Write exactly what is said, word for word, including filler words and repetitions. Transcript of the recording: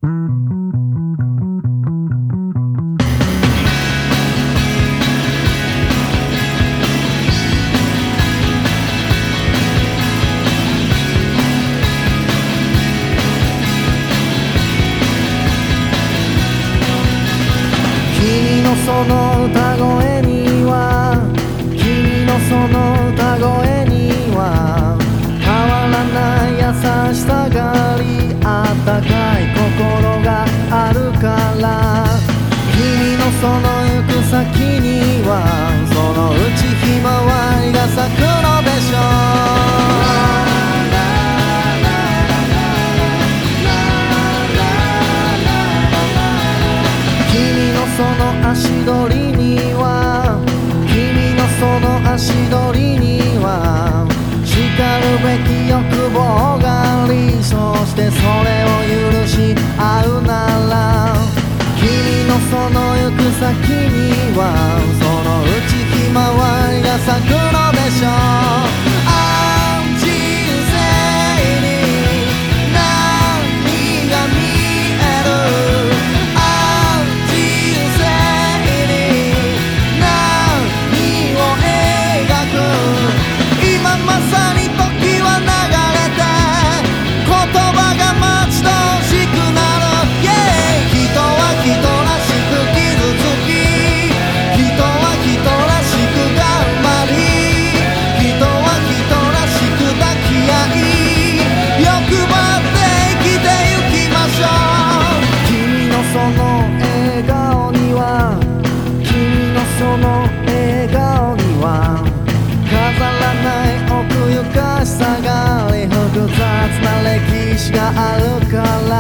その歌声には君のその歌声には変わらない優しさがありあったかい心があるから君のその行く先にはそのうちひまわりが咲くのでしょうその足取りには君のその足取りには叱るべき欲望がありそしてそれを許し合うなら君のその行く先にはそのうちひまわりが咲くのでしょうその笑顔には飾らない奥ゆかしさがあり複雑な歴史があるから